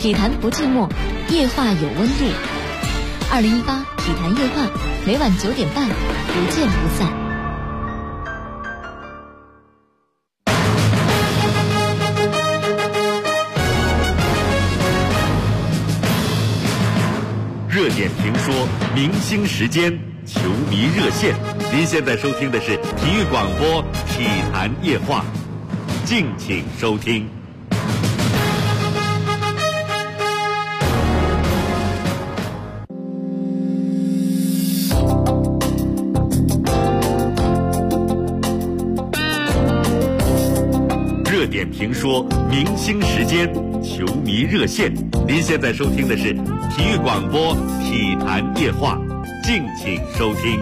体坛不寂寞，夜话有温度。2018体坛夜话，每晚9点半，不见不散。 热点评说，明星时间，球迷热线。您现在收听的是体育广播体坛夜话，敬请收听。热点评说，明星时间，球迷热线。您现在收听的是体育广播体坛夜话，敬请收听。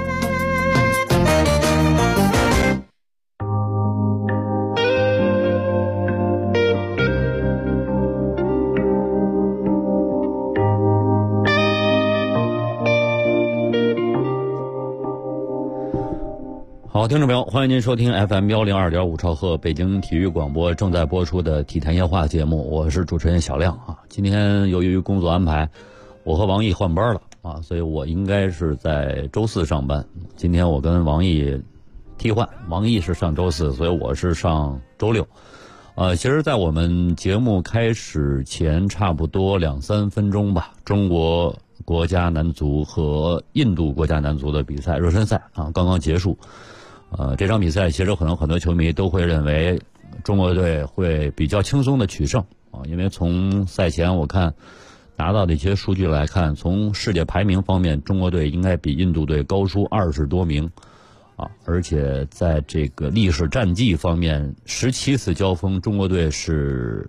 好，听众朋友，欢迎您收听 FM102.5兆赫北京体育广播正在播出的体坛夜话节目，我是主持人小亮啊。今天由于工作安排，我和王毅换班了啊，所以我应该是在周四上班。今天我跟王毅替换，王毅是上周四，所以我是上周六。其实在我们节目开始前差不多2-3分钟吧，中国国家男足和印度国家男足的比赛热身赛啊刚刚结束。这场比赛其实可能很多球迷都会认为中国队会比较轻松的取胜啊，因为从赛前我看拿到的一些数据来看，从世界排名方面，中国队应该比印度队高出20多名啊，而且在这个历史战绩方面，17次交锋，中国队是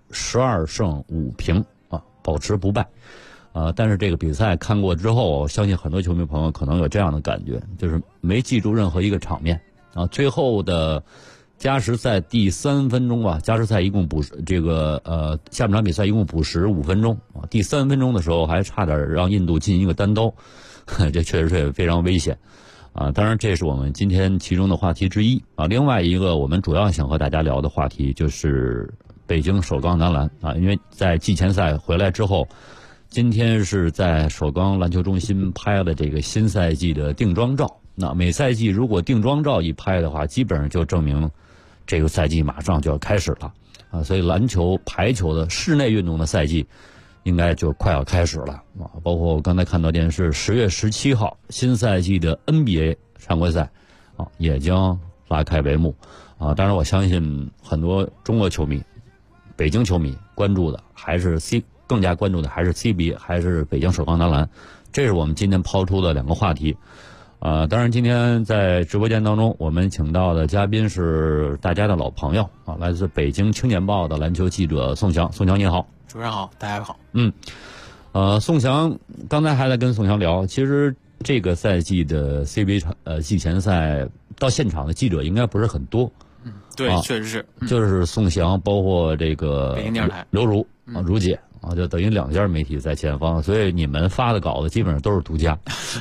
12胜5平啊，保持不败。但是这个比赛看过之后，我相信很多球迷朋友可能有这样的感觉，就是没记住任何一个场面啊。最后的加时赛第3分钟吧，加时赛一共下半场比赛一共补时5分钟啊。第3分钟的时候还差点让印度进一个单刀，这确实是非常危险啊。当然这是我们今天其中的话题之一啊。另外一个我们主要想和大家聊的话题就是北京首钢男篮啊，因为在季前赛回来之后。今天是在首钢篮球中心拍了这个新赛季的定妆照。那每赛季如果定妆照一拍的话，基本上就证明这个赛季马上就要开始了啊！所以篮球、排球的室内运动的赛季应该就快要开始了啊！包括我刚才看到电视，10月17号新赛季的 NBA 常规赛啊也将拉开帷幕啊！当然，我相信很多中国球迷、北京球迷关注的还是更加关注的还是 CBA 还是北京首钢男篮，这是我们今天抛出的2个话题。当然今天在直播间当中，我们请到的嘉宾是大家的老朋友啊，来自北京青年报的篮球记者宋翔。宋翔你好。 主持人好，大家好。 宋翔刚才还在跟宋翔聊，其实这个赛季的 CBA 季前赛到现场的记者应该不是很多。 对，确实是， 就是宋翔，包括这个北京电视台刘如如姐啊，就等于2家媒体在前方，所以你们发的稿子基本上都是独家。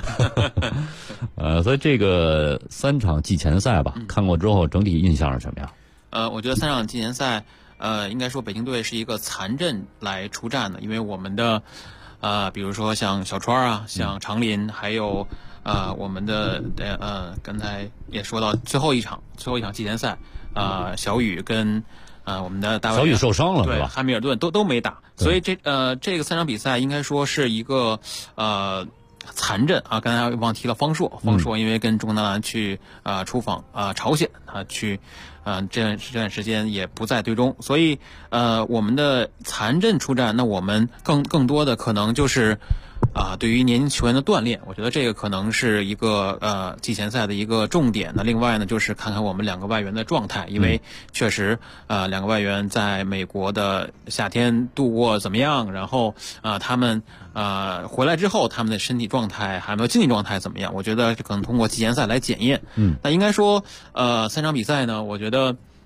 所以这个3场季前赛吧，看过之后整体印象是什么样？ 我觉得3场季前赛，应该说北京队是一个残阵来出战的，因为我们的比如说像小川啊，像常林，还有我们的刚才也说到最后一场季前赛，小雨跟我们的大外援小雨受伤了对是吧？ 汉密尔顿都没打，所以这个3场比赛应该说是一个残阵啊。刚才忘提了方硕因为跟中国男篮去出访朝鲜去这段时间也不在队中，所以我们的残阵出战，那我们更多的可能就是对于年轻球员的锻炼，我觉得这个可能是一个季前赛的一个重点。那另外呢，就是看看我们2个外援的状态，因为确实2个外援在美国的夏天度过怎么样，然后他们回来之后他们的身体状态还有没有竞技状态怎么样，我觉得可能通过季前赛来检验。那应该说3场比赛呢，我觉得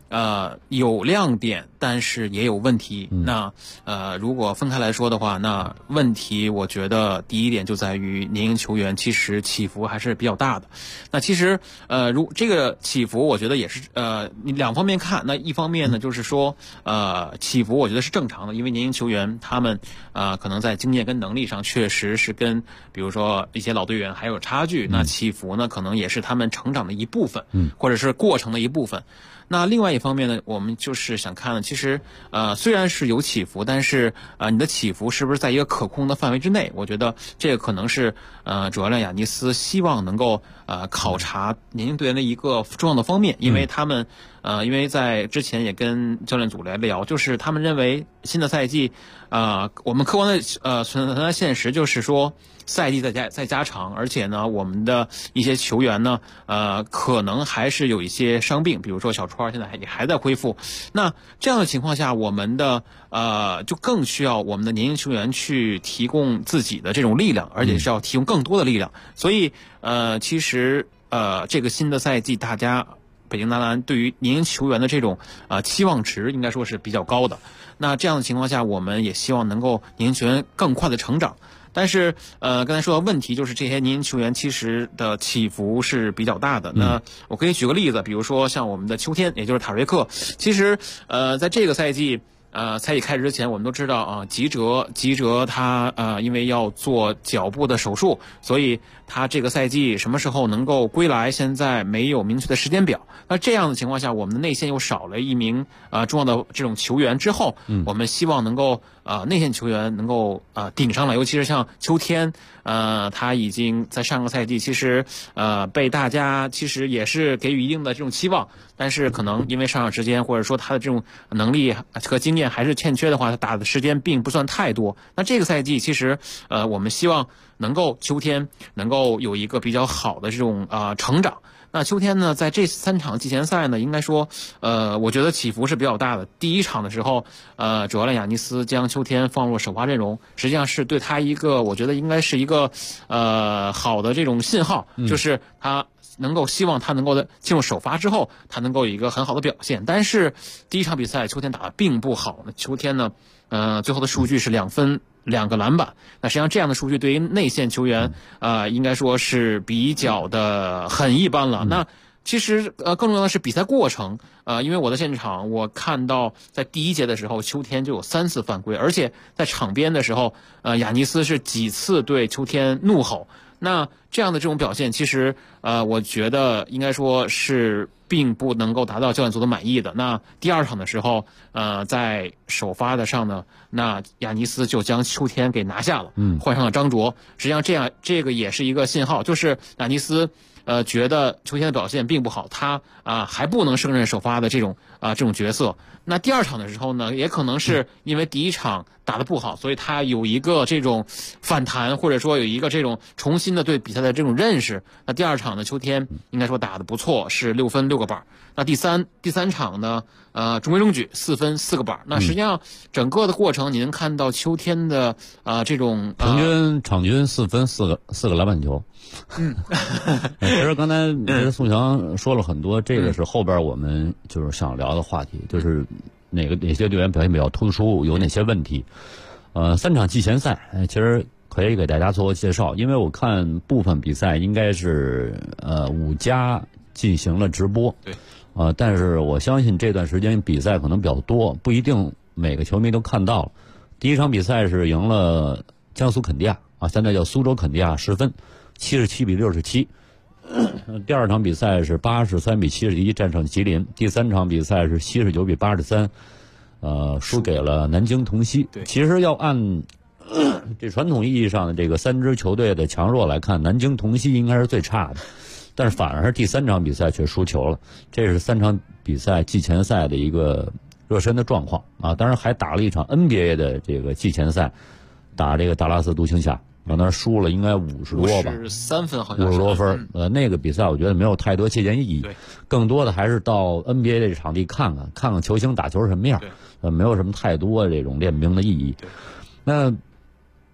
有亮点，但是也有问题。那如果分开来说的话，那问题我觉得第一点就在于年轻球员其实起伏还是比较大的。那其实如这个起伏，我觉得也是你两方面看。那一方面呢，就是说起伏我觉得是正常的，因为年轻球员他们可能在经验跟能力上确实是跟比如说一些老队员还有差距。那起伏呢，可能也是他们成长的一部分，或者是过程的一部分。那另外一方面呢，我们就是想看呢，其实虽然是有起伏，但是你的起伏是不是在一个可控的范围之内？我觉得这个可能是主教练亚尼斯希望能够考察年轻队员的一个重要的方面，因为他们因为在之前也跟教练组来聊，就是他们认为新的赛季我们客观的存在现实就是说赛季在加长，而且呢我们的一些球员呢可能还是有一些伤病，比如说小川现在也还在恢复。那这样的情况下，我们的就更需要我们的年轻球员去提供自己的这种力量，而且是要提供更多的力量。所以其实这个新的赛季大家北京男篮对于年轻球员的这种期望值应该说是比较高的。那这样的情况下，我们也希望能够年轻球员更快的成长。但是刚才说到问题，就是这些年轻球员其实的起伏是比较大的。那我可以举个例子，比如说像我们的秋天，也就是塔瑞克，其实在这个赛季赛季开始之前，我们都知道吉哲他因为要做脚部的手术，所以他这个赛季什么时候能够归来，现在没有明确的时间表。那这样的情况下，我们的内线又少了一名重要的这种球员之后，我们希望能够内线球员能够顶上来，尤其是像秋天，他已经在上个赛季其实被大家其实也是给予一定的这种期望，但是可能因为上场时间或者说他的这种能力和经验还是欠缺的话，他打的时间并不算太多。那这个赛季其实我们希望能够秋天能够有一个比较好的这种成长。那秋天呢，在这3场季前赛呢，应该说我觉得起伏是比较大的。第一场的时候主教练亚尼斯将秋天放入首发阵容，实际上是对他一个我觉得应该是一个好的这种信号，就是他能够希望他能够进入首发之后，他能够有一个很好的表现。但是第一场比赛秋天打得并不好，秋天呢最后的数据是2分2个篮板。那实际上这样的数据对于内线球员应该说是比较的很一般了。那其实更重要的是比赛过程，因为我在现场我看到在第1节的时候秋天就有3次犯规，而且在场边的时候亚尼斯是几次对秋天怒吼。那这样的这种表现，其实我觉得应该说是并不能够达到教练组的满意的。那第2场的时候，在首发的上呢，那亚尼斯就将秋天给拿下了，换上了张卓。实际上这个也是一个信号，就是亚尼斯觉得秋天的表现并不好，他还不能胜任首发的这种角色。那第2场的时候呢，也可能是因为第1场打得不好，所以他有一个这种反弹，或者说有一个这种重新的对比赛的这种认识。那第2场呢，秋天应该说打得不错，是6分6个板。那第三场呢，中规中矩，4分4个板。那实际上整个的过程你能看到秋天的这种平均场均4分4个篮板球。其实刚才宋强说了很多，这个是后边我们就是想聊的话题，就是哪些队员表现比较突出，有哪些问题。3场季前赛其实可以给大家做个介绍，因为我看部分比赛应该是5家进行了直播， 对， 但是我相信这段时间比赛可能比较多，不一定每个球迷都看到了。第1场比赛是赢了江苏肯迪亚现在叫苏州肯迪亚10分，77比67。第2场比赛是83比71战胜吉林。第3场比赛是79比83，输给了南京同曦。其实要按这传统意义上的这个3支球队的强弱来看，南京同曦应该是最差的，但是反而是第3场比赛却输球了。这是3场比赛季前赛的一个热身的状况当然还打了一场 NBA 的这个季前赛，打这个达拉斯独行侠。让他输了应该50多吧 ，53分好像是 50多分。那个比赛我觉得没有太多借鉴意义，更多的还是到 NBA 这场地看看球星打球什么样，没有什么太多这种练兵的意义。那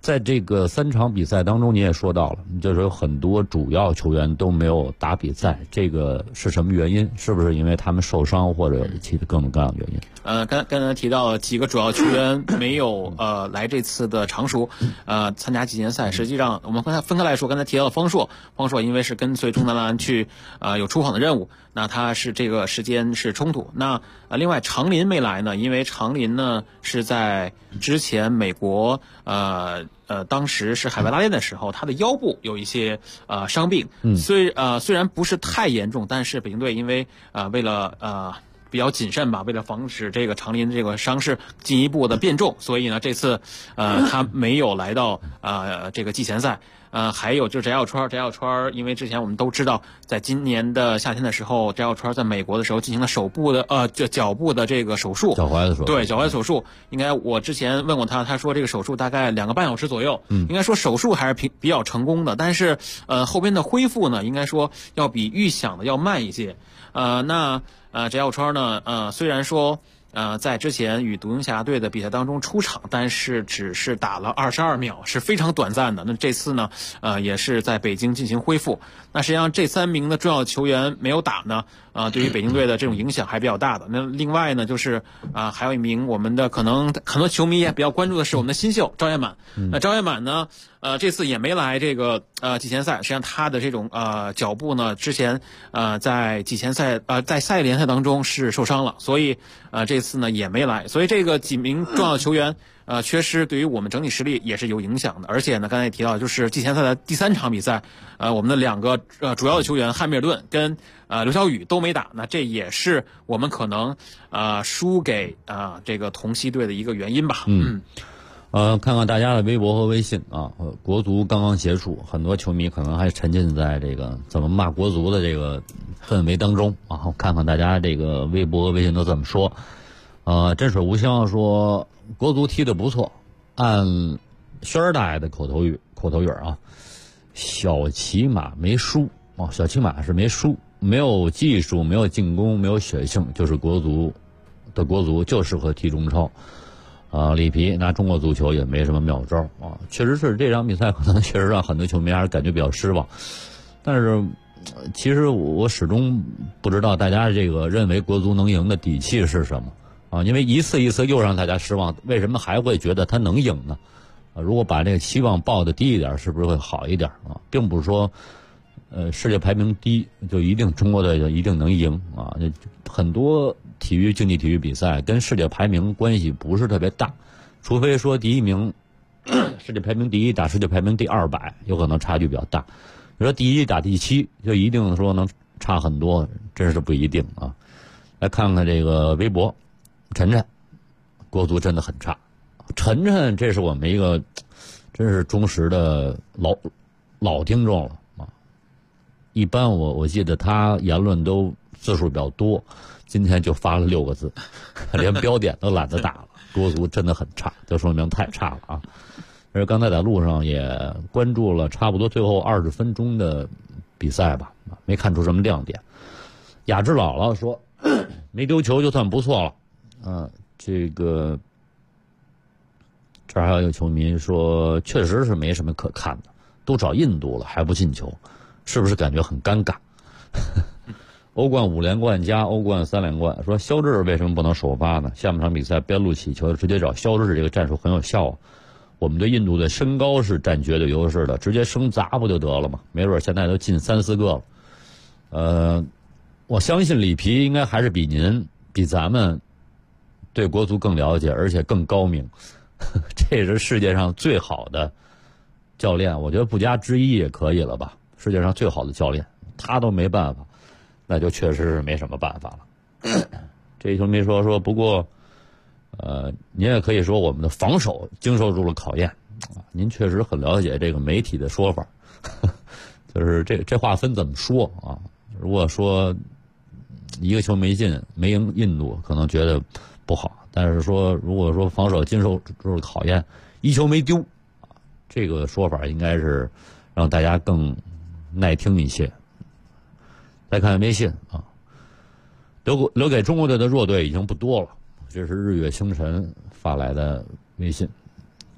在这个3场比赛当中，你也说到了，就是有很多主要球员都没有打比赛，这个是什么原因？是不是因为他们受伤或者其他各种各样的原因？ 刚才提到了几个主要球员没有来这次的常熟参加季前赛。实际上我们分开来说，刚才提到了方硕因为是跟随中南蓝去有出访的任务，那他是这个时间是冲突。那另外常林没来呢，因为常林呢是在之前美国当时是海外拉练的时候，他的腰部有一些伤病，虽然不是太严重，但是北京队因为为了比较谨慎吧，为了防止这个常林这个伤势进一步的变重，所以呢这次他没有来到这个季前赛。还有就是翟小川，因为之前我们都知道，在今年的夏天的时候，翟小川在美国的时候进行了脚部的这个手术， 脚踝的手术， 对，脚踝手术。应该我之前问过他说这个手术大概2个半小时左右，应该说手术还是比较成功的，但是后边的恢复呢，应该说要比预想的要慢一些。翟小川呢，虽然说在之前与独行侠队的比赛当中出场，但是只是打了22秒，是非常短暂的。那这次呢，也是在北京进行恢复。那实际上这3名的重要球员没有打呢，对于北京队的这种影响还比较大的。那另外呢，就是还有一名我们的可能很多球迷也比较关注的是我们的新秀赵彦满。那赵彦满呢，这次也没来这个季前赛。实际上他的这种脚部呢，之前在季前赛在赛联赛当中是受伤了，所以这次呢也没来。所以这个几名重要球员缺失，对于我们整体实力也是有影响的。而且呢，刚才也提到，就是季前赛的第3场比赛，我们的2个主要的球员汉密尔顿跟刘晓宇都没打，那这也是我们可能输给这个同曦队的一个原因吧。 看看大家的微博和微信啊，国足刚刚结束，很多球迷可能还沉浸在这个怎么骂国足的这个氛围当中啊。看看大家这个微博和微信都怎么说。真水无香说国足踢得不错，按轩儿大爷的口头语啊，小骑马没输啊，小骑马是没输，没有技术，没有进攻，没有血性，就是国足就适合踢中超。里皮拿中国足球也没什么妙招啊，确实是这场比赛可能确实让很多球迷还是感觉比较失望。但是其实我始终不知道大家这个认为国足能赢的底气是什么啊？因为一次一次又让大家失望，为什么还会觉得他能赢呢？如果把这个期望抱得低一点，是不是会好一点啊？并不是说世界排名低就一定中国队就一定能赢啊。很多竞技体育比赛跟世界排名关系不是特别大，除非说第一名世界排名第1打世界排名第200，有可能差距比较大。你说第1打第7就一定说能差很多，真是不一定啊。来看看这个微博，晨晨，国足真的很差。晨晨这是我们一个真是忠实的老听众了啊。一般我记得他言论都字数比较多，今天就发了6个字，连标点都懒得打了。国足真的很差，就说明太差了啊！而刚才在路上也关注了差不多最后20分钟的比赛吧，没看出什么亮点。雅致姥姥说没丢球就算不错了，这个这儿还有一个球迷说确实是没什么可看的，都找印度了还不进球，是不是感觉很尴尬？欧冠5连冠加欧冠3连冠，说肖智为什么不能首发呢？下半场比赛边路起球直接找肖智，这个战术很有效啊。我们对印度的身高是占绝对优势的，直接生砸不就得了吗？没准现在都进3、4个了。我相信里皮应该还是比咱们对国足更了解，而且更高明。这是世界上最好的教练，我觉得不加之一也可以了吧。世界上最好的教练，他都没办法，那就确实是没什么办法了。这一球迷说不过，您也可以说我们的防守经受住了考验。您确实很了解这个媒体的说法，就是这话分怎么说啊？如果说一个球没进，没赢印度，可能觉得不好。但是说，如果说防守经受住了考验，1球没丢，这个说法应该是让大家更耐听一些。再看微信啊，留给中国队的弱队已经不多了，这是日月星辰发来的微信。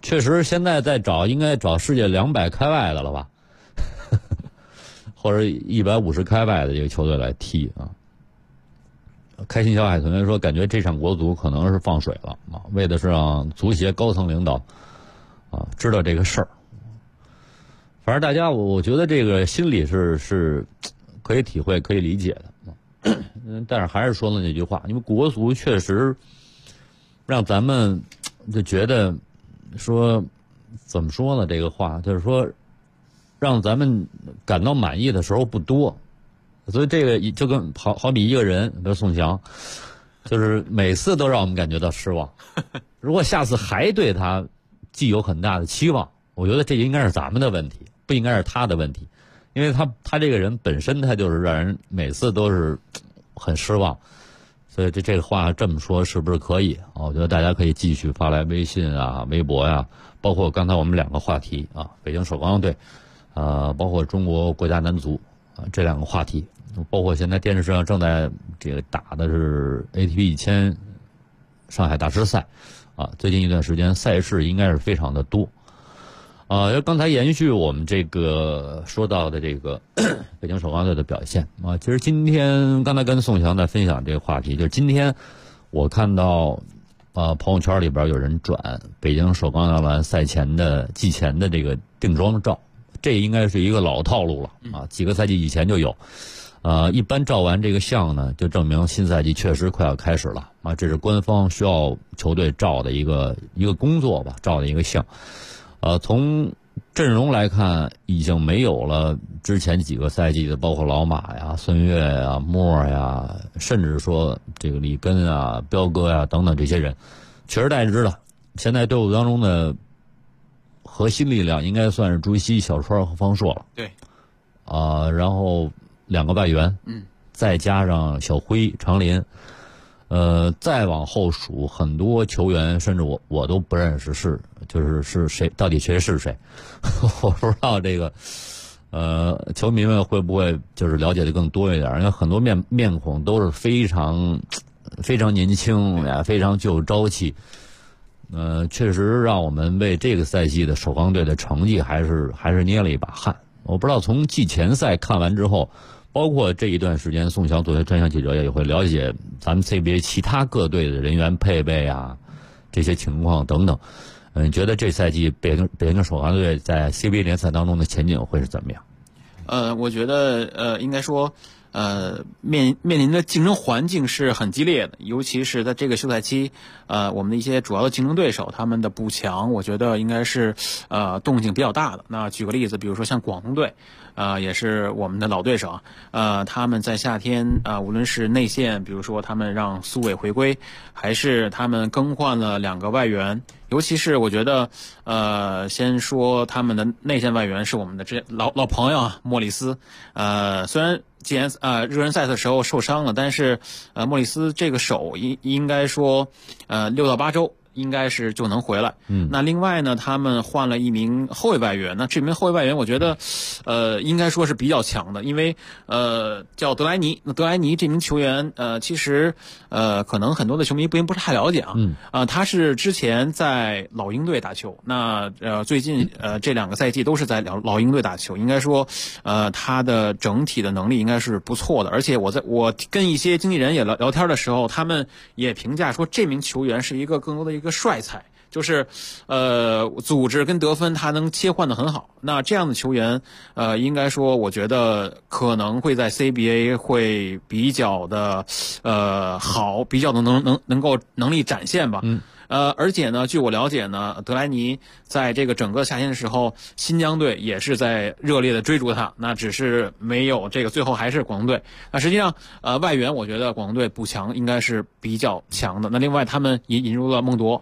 确实现在在应该找世界200开外的了吧，或者150开外的这个球队来踢啊。开心小海同学说，感觉这场国足可能是放水了啊，为的是让足协高层领导啊知道这个事儿。反正大家我觉得这个心理是可以体会可以理解的，但是还是说了那句话，因为国足确实让咱们就觉得说怎么说呢，这个话就是说让咱们感到满意的时候不多，所以这个就跟好比一个人，比如宋翔，就是每次都让我们感觉到失望。如果下次还对他寄有很大的期望，我觉得这应该是咱们的问题，不应该是他的问题，因为他这个人本身他就是让人每次都是很失望。所以这个话这么说是不是可以啊？我觉得大家可以继续发来微信啊、微博呀，包括刚才我们2个话题啊，北京首钢队，包括中国国家男足啊，这2个话题，包括现在电视上正在这个打的是 ATP 1000上海大师赛啊，最近一段时间赛事应该是非常的多。刚才延续我们这个说到的这个北京首钢队的表现啊，其实今天刚才跟宋翔在分享这个话题，就是今天我看到朋友圈里边有人转北京首钢男篮赛前的季前的这个定妆照，这应该是一个老套路了啊，几个赛季以前就有。一般照完这个相呢，就证明新赛季确实快要开始了啊，这是官方需要球队照的一个工作吧，照的一个相。从阵容来看，已经没有了之前几个赛季的，包括老马呀、孙悦呀、莫呀，甚至说这个里根啊、彪哥呀等等这些人，取而代之了。现在队伍当中的核心力量应该算是朱熹、小川和方硕了。 对。 然后2个外援，再加上小辉、常林。再往后数很多球员，甚至我都不认识是谁，到底谁是谁，我不知道这个，球迷们会不会就是了解的更多一点？因为很多面孔都是非常年轻呀，非常具有朝气。确实让我们为这个赛季的首钢队的成绩还是捏了一把汗。我不知道从季前赛看完之后。包括这一段时间，宋翔作为专项记者也会了解咱们 CBA 其他各队的人员配备啊，这些情况等等。你觉得这赛季北京首钢队在 CBA 联赛当中的前景会是怎么样？ 我觉得应该说面临的竞争环境是很激烈的，尤其是在这个休赛期，我们的一些主要的竞争对手他们的补强，我觉得应该是动静比较大的。那举个例子，比如说像广东队。也是我们的老对手他们在夏天无论是内线，比如说他们让苏伟回归，还是他们更换了2个外援，尤其是我觉得先说他们的内线外援是我们的老朋友莫里斯，虽然热身赛的时候受伤了，但是莫里斯这个手应该说6到8周。应该是就能回来。那另外呢，他们换了一名后卫外援。那这名后卫外援，我觉得，应该说是比较强的，因为叫德莱尼。那德莱尼这名球员，其实可能很多的球迷不是太了解啊。他是之前在老鹰队打球。那最近这2个赛季都是在老鹰队打球。应该说，他的整体的能力应该是不错的。而且我跟一些经纪人也聊天的时候，他们也评价说，这名球员是更多的一个帅才，就是组织跟得分他能切换的很好。那这样的球员应该说我觉得可能会在 CBA 会比较的好，比较的能够能力展现吧。而且呢，据我了解呢，德莱尼在这个整个夏天的时候，新疆队也是在热烈的追逐他，那只是没有这个最后还是广东队。那实际上外援我觉得广东队补强应该是比较强的。那另外他们也引入了孟铎，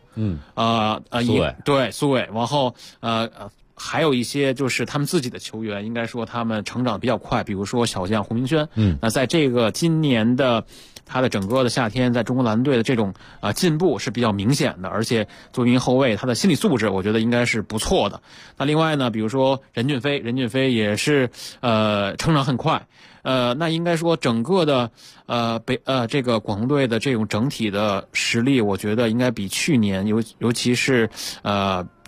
苏伟，然后还有一些就是他们自己的球员，应该说他们成长比较快，比如说小将胡明轩。那在这个今年的他的整个的夏天，在中国篮队的这种进步是比较明显的，而且作为一名后卫，他的心理素质我觉得应该是不错的。那另外呢，比如说任骏飞也是成长很快。那应该说整个的这个广东队的这种整体的实力，我觉得应该比去年尤其是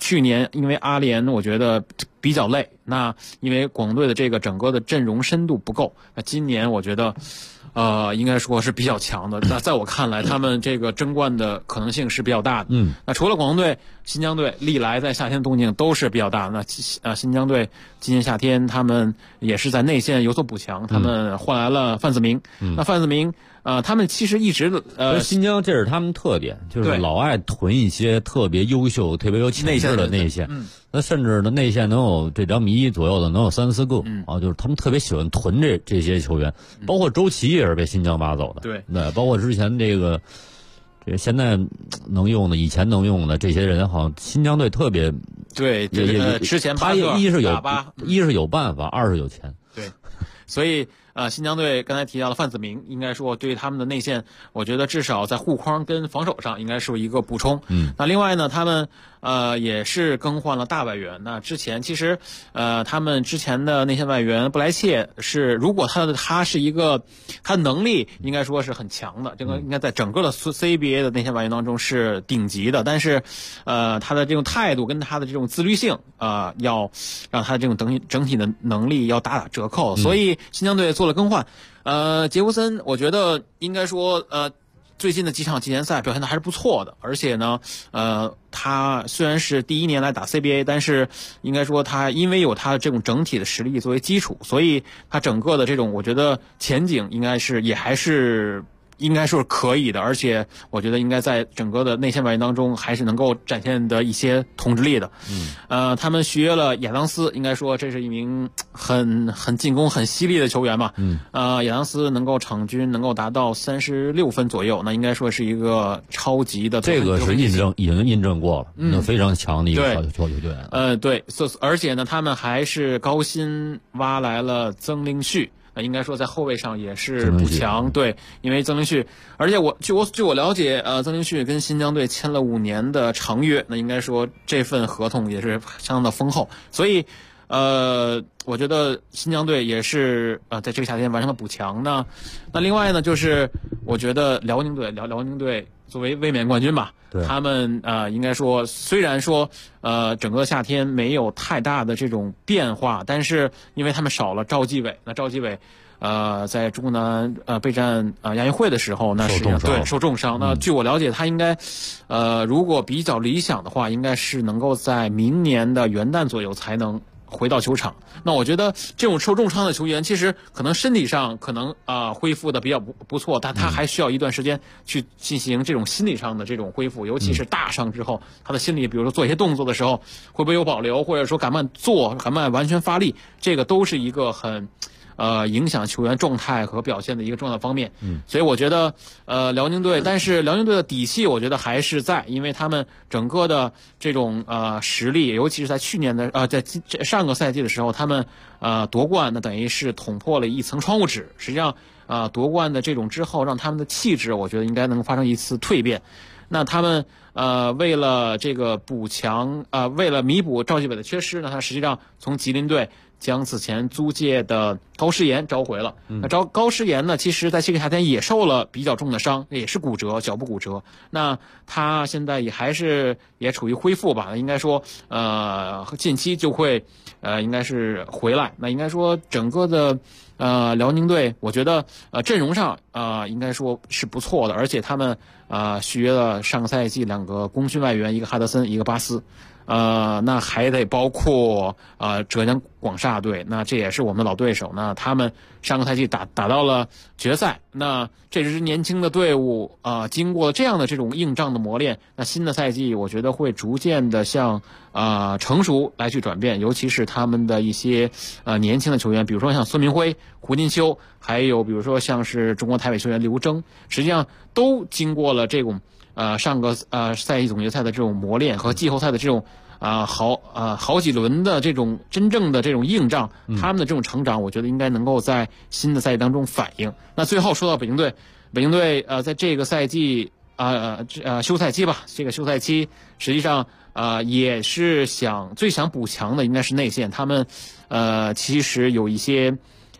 去年因为阿联我觉得比较累，那因为广队的这个整个的阵容深度不够，那今年我觉得应该说是比较强的。那在我看来，他们这个争冠的可能性是比较大的。那除了广东队、新疆队历来在夏天的动静都是比较大的。那新疆队今年夏天他们也是在内线有所补强，他们换来了范子铭。那范子铭他们其实一直新疆这是他们特点，就是老爱囤一些特别优秀、特别有潜质的内线。那甚至呢，内线能有这2.1米左右的，能有3、4个啊，就是他们特别喜欢囤这些球员，包括周琦也是被新疆挖走的。 对， 包括之前这现在能用的、以前能用的这些人，好像新疆队特别对，之前他一是有办法，二是有钱。 对，所以新疆队刚才提到了范子铭，应该说对他们的内线，我觉得至少在护框跟防守上应该是一个补充。那另外呢，他们也是更换了大外援。那之前其实他们之前的内线外援布莱切是，如果他是一个他能力应该说是很强的，这个应该在整个的 CBA 的内线外援当中是顶级的。但是他的这种态度跟他的这种自律性要让他的这种整体的能力要打折扣。所以新疆队做了更换。杰弗森我觉得应该说最近的几场季前赛表现的还是不错的，而且呢他虽然是第1年来打 CBA， 但是应该说他因为有他的这种整体的实力作为基础，所以他整个的这种我觉得前景应该是也还是应该说是可以的，而且我觉得应该在整个的内线外援当中还是能够展现的一些统治力的。他们续约了亚当斯，应该说这是一名很进攻很犀利的球员吧。亚当斯能够场均能够达到36分左右，那应该说是一个超级的。 这个是已经印证过了，那非常强的一个球员。 对，而且呢，他们还是高薪挖来了曾令旭。应该说在后卫上也是补强。对，因为曾令旭，而且据我了解，曾令旭跟新疆队签了5年的长约，那应该说这份合同也是相当的丰厚，所以我觉得新疆队也是在这个夏天完成了补强呢。那另外呢，就是我觉得辽宁队作为卫冕冠军吧，他们应该说虽然说整个夏天没有太大的这种变化，但是因为他们少了赵继伟，那赵继伟在中国男备战亚运会的时候，那实际上受重伤。那据我了解，他应该如果比较理想的话，应该是能够在明年的元旦左右才能回到球场。那我觉得这种受重伤的球员，其实可能身体上可能恢复的比较不错，但他还需要一段时间去进行这种心理上的这种恢复，尤其是大伤之后，他的心理，比如说做一些动作的时候会不会有保留，或者说敢不敢完全发力，这个都是一个很影响球员状态和表现的一个重要的方面。所以我觉得辽宁队，但是辽宁队的底气我觉得还是在，因为他们整个的这种实力，尤其是在去年的在上个赛季的时候，他们夺冠，那等于是捅破了一层窗户纸。实际上夺冠的这种之后，让他们的气质我觉得应该能发生一次蜕变。那他们为了这个补强为了弥补赵继伟的缺失呢，他实际上从吉林队将此前租借的高诗岩召回了。那高诗岩呢，其实在这个夏天也受了比较重的伤，也是骨折，脚部骨折。那他现在也处于恢复吧，应该说近期就会应该是回来。那应该说整个的辽宁队，我觉得阵容上应该说是不错的，而且他们续约了上个赛季2个功勋外援，一个哈德森，一个巴斯。那还得包括浙江广厦队，那这也是我们的老对手。那他们上个赛季打到了决赛，那这支年轻的队伍经过这样的这种硬仗的磨练，那新的赛季我觉得会逐渐的向成熟来去转变，尤其是他们的一些年轻的球员，比如说像孙明辉、胡金秋，还有比如说像是中国台北球员刘铮，实际上都经过了这种上个赛季总决赛的这种磨练和季后赛的这种好几轮的这种真正的这种硬仗，他们的这种成长，我觉得应该能够在新的赛季当中反映。那最后说到北京队在这个赛季休赛期吧，这个休赛期实际上也是最想补强的应该是内线，他们其实有一些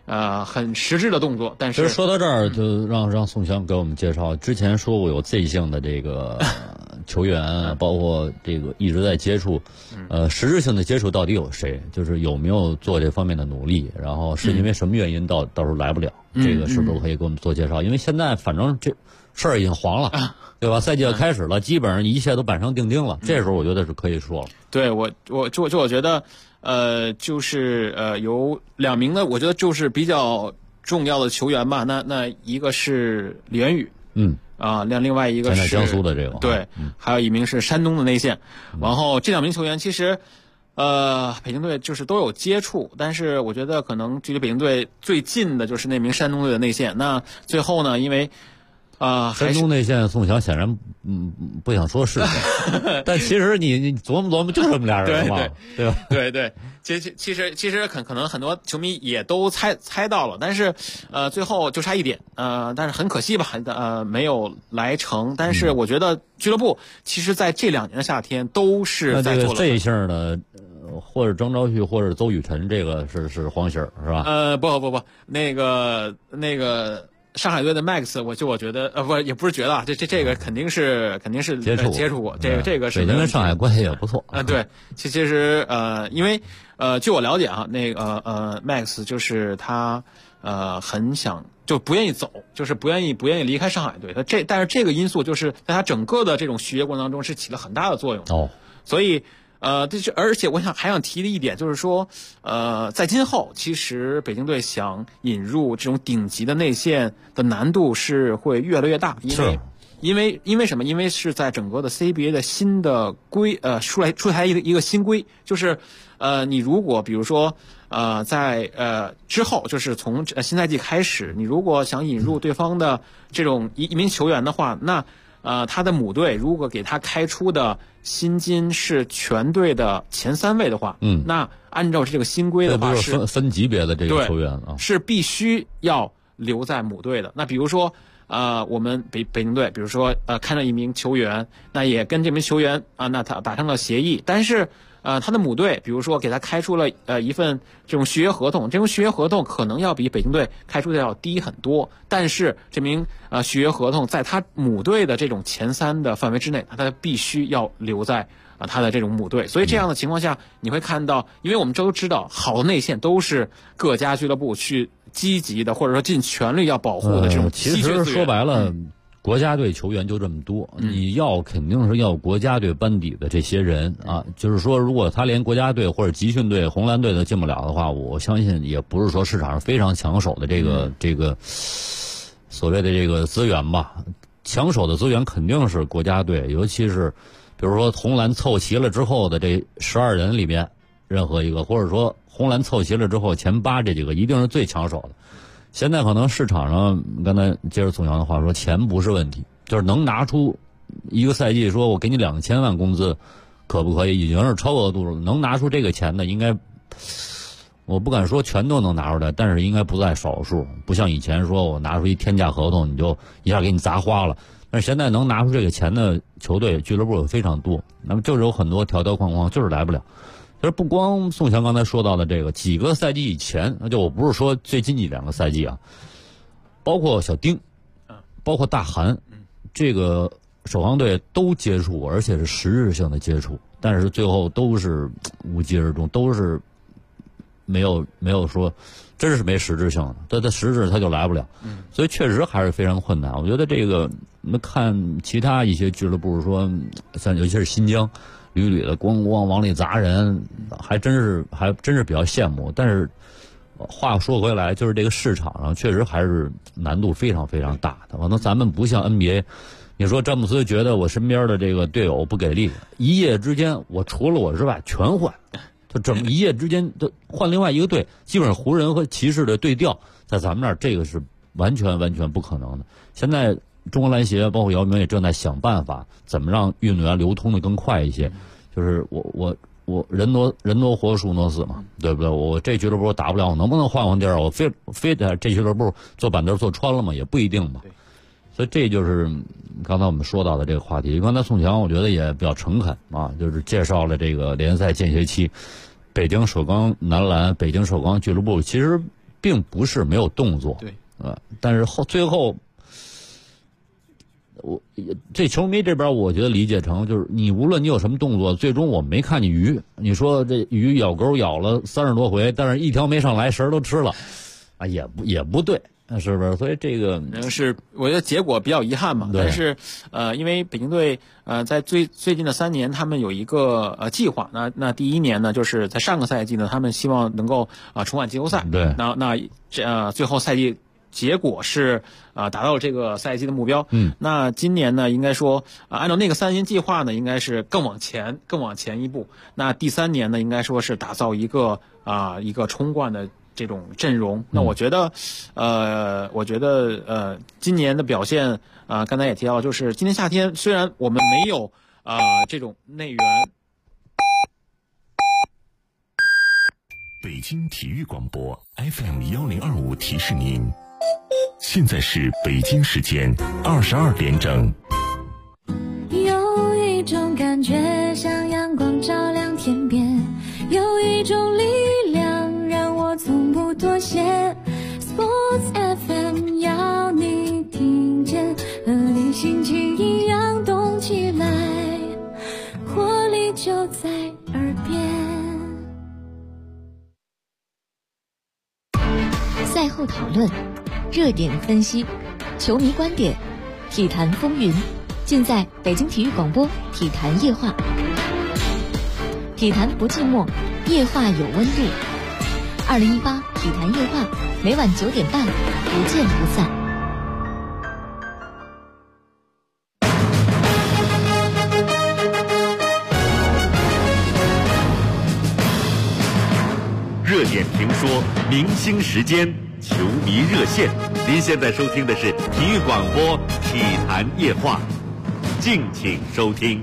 很实质的动作。但是其实说到这儿，就让宋强给我们介绍，之前说过有 Z 性的这个球员，包括这个一直在接触，实质性的接触到底有谁？就是有没有做这方面的努力？然后是因为什么原因到时候来不了？这个是不是可以给我们做介绍？因为现在反正这事儿已经黄了，对吧？赛季要开始了，基本上一切都板上钉钉了。这时候我觉得是可以说了。 对我觉得，就是有2名的，我觉得就是比较重要的球员吧。那一个是李元宇，另外一个是江苏的这个， 对，还有一名是山东的内线。然后这2名球员其实，北京队就是都有接触，但是我觉得可能距离北京队最近的就是那名山东队的内线。那最后呢，因为山东内线宋强显然不想说是但其实你琢磨琢磨就这么俩人嘛，对吧？ 对，其实可能很多球迷也都猜到了，但是最后就差一点，但是很可惜吧，没有来成。但是我觉得俱乐部其实在这2年的夏天都是在做了。 这一项的或者张昭旭或者邹雨辰，这个是黄喜是吧？ 不，那个。上海队的 Max， 我觉得也不是觉得啊，这个肯定是接触过，这个是北京跟上海关系也不错对，其实因为据我了解啊，那个Max 就是他很想就不愿意走，就是不愿意离开上海队，但是这个因素就是在他整个的这种续约过程当中是起了很大的作用所以。而且我还想提的一点就是说，在今后其实北京队想引入这种顶级的内线的难度是会越来越大，因为什么？因为是在整个的 CBA 的新的出台一个新规，就是你如果比如说在之后，就是从新赛季开始，你如果想引入对方的这种一名球员的话，那他的母队如果给他开出的薪金是全队的前3位的话，那按照这个新规的话是分级别的这个球员是必须要留在母队的。那比如说我们北京队，比如说看到一名球员，那也跟这名球员那他达成了协议，但是他的母队比如说给他开出了一份这种续约合同，这种续约合同可能要比北京队开出的要低很多，但是这名续约合同在他母队的这种前3的范围之内，他必须要留在他的这种母队。所以这样的情况下，你会看到，因为我们都知道好的内线都是各家俱乐部去积极的或者说尽全力要保护的这种稀缺资源。 其实说白了国家队球员就这么多，你肯定是要国家队班底的这些人就是说如果他连国家队或者集训队红蓝队都进不了的话，我相信也不是说市场上非常抢手的这个所谓的这个资源吧。抢手的资源肯定是国家队，尤其是比如说红蓝凑齐了之后的这12人里面任何一个，或者说红蓝凑齐了之后前8这几个一定是最抢手的。现在可能市场上，刚才接着宋强的话说，钱不是问题，就是能拿出一个赛季说我给你2000万工资，可不可以？已经是超额度了，能拿出这个钱的，应该我不敢说全都能拿出来，但是应该不在少数。不像以前说我拿出一天价合同，你就一下给你砸花了。但是现在能拿出这个钱的球队俱乐部有非常多，那么就是有很多条条框框，就是来不了。就是不光宋强刚才说到的这个几个赛季以前，那就我不是说最近1-2个赛季包括小丁，包括大韩，这个首航队都接触，而且是实质性的接触，但是最后都是无疾而终，都是没有说真是没实质性的，他实质他就来不了，所以确实还是非常困难。我觉得这个那看其他一些俱乐部说，像尤其是新疆。屡屡的咣往里砸人，还真是比较羡慕。但是话说回来，就是这个市场上确实还是难度非常非常大的。可能咱们不像 NBA， 你说詹姆斯觉得我身边的这个队友不给力，一夜之间我除了我之外全换，就一夜之间就换另外一个队，基本上湖人和骑士的对调，在咱们那儿这个是完全不可能的。现在中国篮协包括姚明也正在想办法，怎么让运动员流通的更快一些。就是我人挪活，树挪死嘛，对不对？我这俱乐部打不了，我能不能换地儿？我非得这俱乐部坐板凳坐穿了吗？也不一定嘛。所以这就是刚才我们说到的这个话题。刚才宋强我觉得也比较诚恳就是介绍了这个联赛间歇期，北京首钢男篮、北京首钢俱乐部其实并不是没有动作， 对， 但是最后。这球迷这边我觉得理解成就是你无论你有什么动作，最终我没看你鱼。你说这鱼咬钩咬了30多回，但是一条没上来，食儿都吃了，啊也不对，是不是？所以这个是我觉得结果比较遗憾嘛。但是因为北京队在最近的3年，他们有一个计划。那第一年呢，就是在上个赛季呢，他们希望能够重返季后赛。 对， 那最后赛季。结果是达到了这个赛季的目标。那今年呢，应该说按照那个3年计划呢，应该是更往前一步。那第3年呢，应该说是打造一个冲冠的这种阵容。那我觉得今年的表现刚才也提到，就是今年夏天虽然我们没有这种内援。 北京体育广播 FM1025提示您。现在是北京时间22点整。 有一种感觉像阳光照亮天边，有一种力量让我从不妥协。Sports FM 要你听见，和你心情一样动起来，活力就在耳边。 赛后讨论，热点分析，球迷观点，体坛风云，尽在北京体育广播体坛夜话。体坛不寂寞，夜话有温度。2018体坛夜话，每晚9点半，不见不散。 热点评说，明星时间，球迷热线。您现在收听的是体育广播体坛夜话，敬请收听。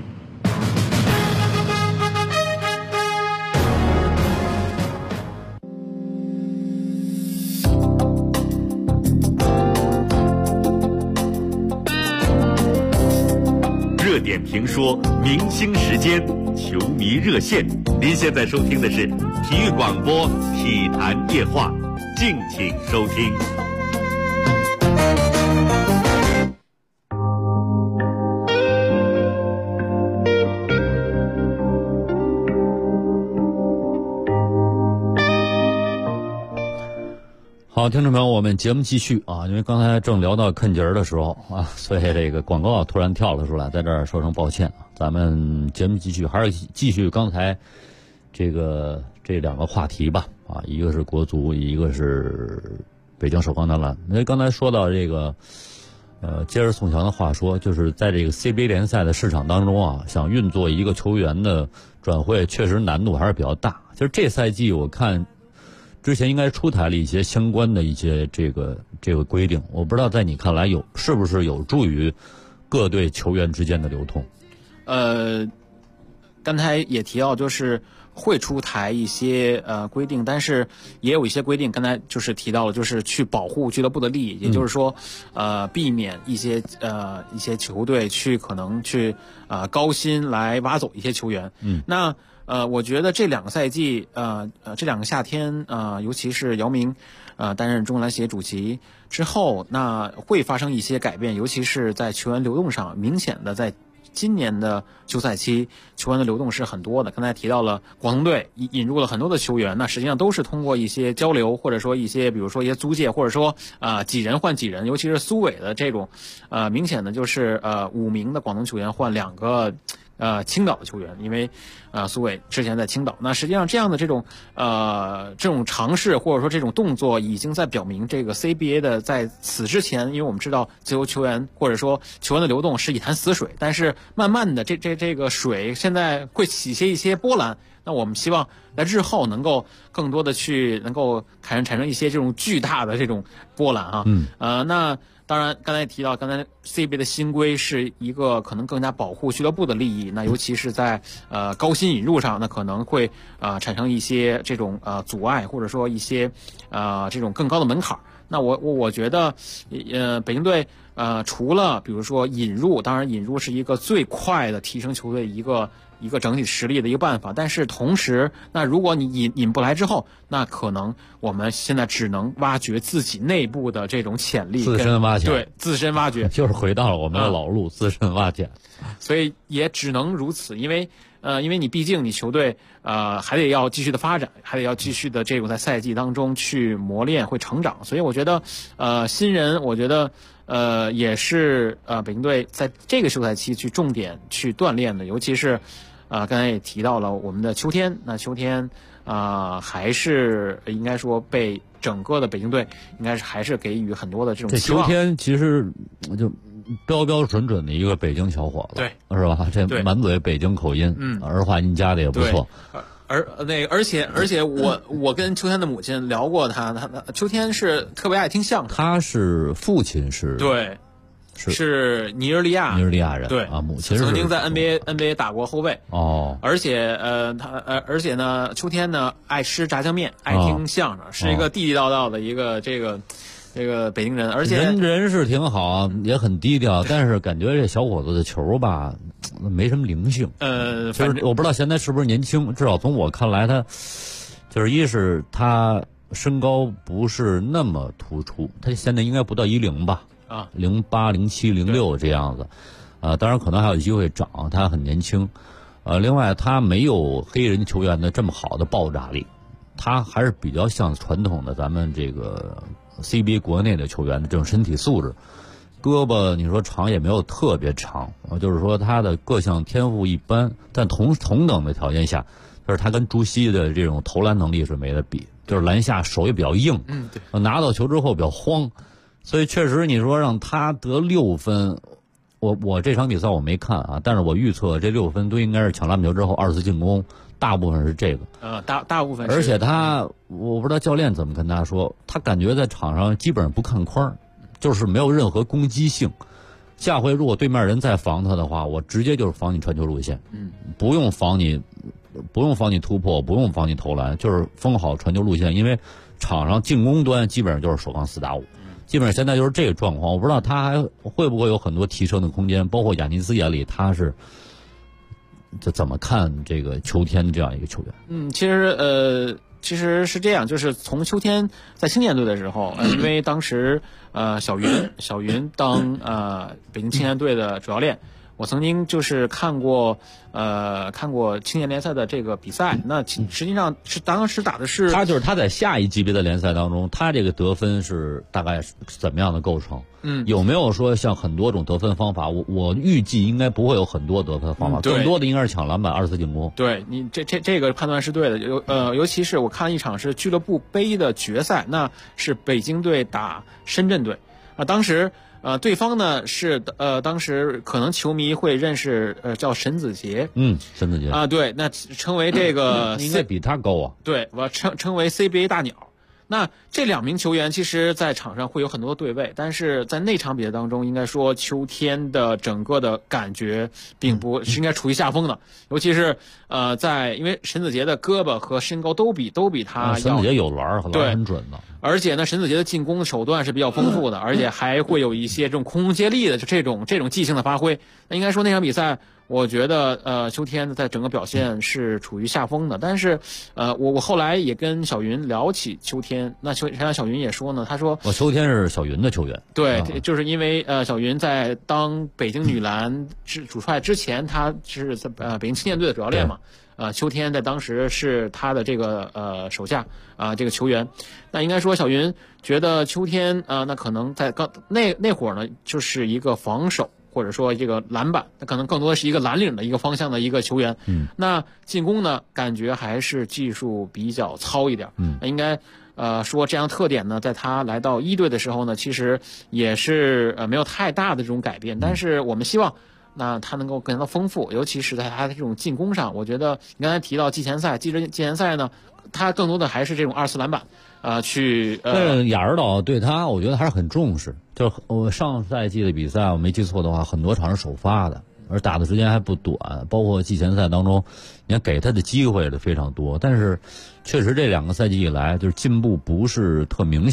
热点评说，明星时间，球迷热线。您现在收听的是体育广播体坛夜话，敬请收听。 好，听众朋友，我们节目继续啊，因为刚才正聊到坑节儿的时候啊，所以这个广告突然跳了出来，在这儿说声抱歉啊。咱们节目继续，还是继续刚才这两个话题吧啊，一个是国足，一个是北京首钢男篮。因为刚才说到这个接着宋强的话说，就是在这个 CBA 联赛的市场当中啊，想运作一个球员的转会，确实难度还是比较大。其实这赛季我看之前应该出台了一些相关的一些这个规定，我不知道在你看来是不是有助于各队球员之间的流通？ 刚才也提到，就是会出台一些规定，但是也有一些规定，刚才就是提到了，就是去保护俱乐部的利益，也就是说，避免一些球队可能去高薪来挖走一些球员。那我觉得这2个赛季，这2个夏天，尤其是姚明，担任中国篮协主席之后，那会发生一些改变，尤其是在球员流动上，明显的在今年的休赛期，球员的流动是很多的。刚才提到了广东队引入了很多的球员，那实际上都是通过一些交流，或者说一些比如说一些租借，或者说几人换几人，尤其是苏伟的这种，明显的就是5名的广东球员换2个。青岛的球员，因为苏伟之前在青岛，那实际上这样的这种尝试或者说这种动作，已经在表明这个 CBA 的在此之前，因为我们知道自由球员或者说球员的流动是一潭死水，但是慢慢的这个水现在会起一些波澜，那我们希望在日后能够更多的能够产生一些这种巨大的这种波澜啊。那当然，刚才也提到，刚才 CBA 的新规是一个可能更加保护俱乐部的利益，那尤其是在高薪引入上，那可能会产生一些这种阻碍，或者说一些这种更高的门槛。 那我觉得，北京队除了比如说引入，当然引入是一个最快的提升球队一个整体实力的一个办法，但是同时，那如果你引不来之后，那可能我们现在只能挖掘自己内部的这种潜力， 自身挖潜， 对，自身挖掘， 就是回到了我们的老路，自身挖潜。 所以也只能如此，因为你毕竟你球队还得要继续的发展，还得要继续的这种在赛季当中去磨练，会成长。所以我觉得新人，我觉得也是北京队在这个休赛期去重点去锻炼的，尤其是刚才也提到了我们的秋天，那秋天还是应该说被整个的北京队应该是还是给予很多的这种期望。 这秋天其实就标标准准的一个北京小伙子， 对， 是吧？这满嘴北京口音，儿化音加的也不错。 而且我跟秋天的母亲聊过他秋天是特别爱听相声， 他是父亲是， 对，是尼日利亚人，对啊，母亲是曾经在 NBA 打过后卫哦， 而且而且呢，秋天呢爱吃炸酱面，爱听相声，是一个地地道道的一个这个北京人，而且人是挺好，也很低调，但是感觉这小伙子的球吧，没什么灵性。就是我不知道现在是不是年轻，至少从我看来，他就是一是他身高不是那么突出，他现在应该不到1.0吧，08、07、06这样子，当然可能还有机会长，他很年轻。另外他没有黑人球员的这么好的爆炸力，他还是比较像传统的咱们这个CBA 国内的球员的这种身体素质，胳膊你说长也没有特别长，就是说他的各项天赋一般，但同等的条件下，就是他跟朱熹的这种投篮能力是没得比，就是篮下手也比较硬，对，拿到球之后比较慌，所以确实你说让他得6分，我这场比赛我没看啊，但是我预测这6分都应该是抢篮板球之后2次进攻。大部分是这个， 大部分是， 而且我不知道教练怎么跟他说，他感觉在场上基本上不看框，就是没有任何攻击性。下回如果对面人再防他的话，我直接就是防你传球路线，不用防你突破，不用防你投篮，就是封好传球路线，因为场上进攻端基本上就是首钢4打5，基本上现在就是这个状况。我不知道他还会不会有很多提升的空间，包括亚尼斯眼里他是。这怎么看这个秋天这样一个球员？ 其实是这样，就是从秋天在青年队的时候，因为当时小云当北京青年队的主教练，我曾经就是看过青年联赛的这个比赛，那实际上是当时打的是他在下一级别的联赛当中，他这个得分是大概怎么样的构成？有没有说像很多种得分方法？我预计应该不会有很多得分方法，更多的应该是抢篮板、2次进攻。 对你这个判断是对的，尤其是我看一场是俱乐部杯的决赛，那是北京队打深圳队当时。对方呢是当时可能球迷会认识叫沈子杰， 沈子杰对，那称为这个应该比他高啊， 对，我称为 CBA 大鸟。那这2名球员其实在场上会有很多对位，但是在那场比赛当中，应该说秋天的整个的感觉并不是应该处于下风的，尤其是因为沈子杰的胳膊和身高都比他要， 沈子杰有篮很准的， 而且呢，沈子杰的进攻手段是比较丰富的，而且还会有一些这种空中接力的这种即兴的发挥。那应该说那场比赛，我觉得秋天在整个表现是处于下风的。但是我后来也跟小云聊起秋天，那小云也说呢，他说秋天是小云的球员， 对，就是因为小云在当北京女篮主帅之前，他是北京青年队的主教练嘛。秋天在当时是他的这个手下这个球员，那应该说小云觉得秋天那可能在那会儿呢，就是一个防守或者说这个篮板，那可能更多的是一个蓝领的一个方向的一个球员。那进攻呢，感觉还是技术比较糙一点。那应该说这样特点呢，在他来到1队的时候呢，其实也是没有太大的这种改变，但是我们希望。那他能够更加的丰富，尤其是在他的这种进攻上，我觉得你刚才提到季前赛呢，他更多的还是这种2次篮板， 雅尔岛对他，我觉得还是很重视。就是我上赛季的比赛，我没记错的话，很多场是首发的，而打的时间还不短，包括季前赛当中，你看给他的机会也非常多。但是，确实这2个赛季以来，就是进步不是特明显。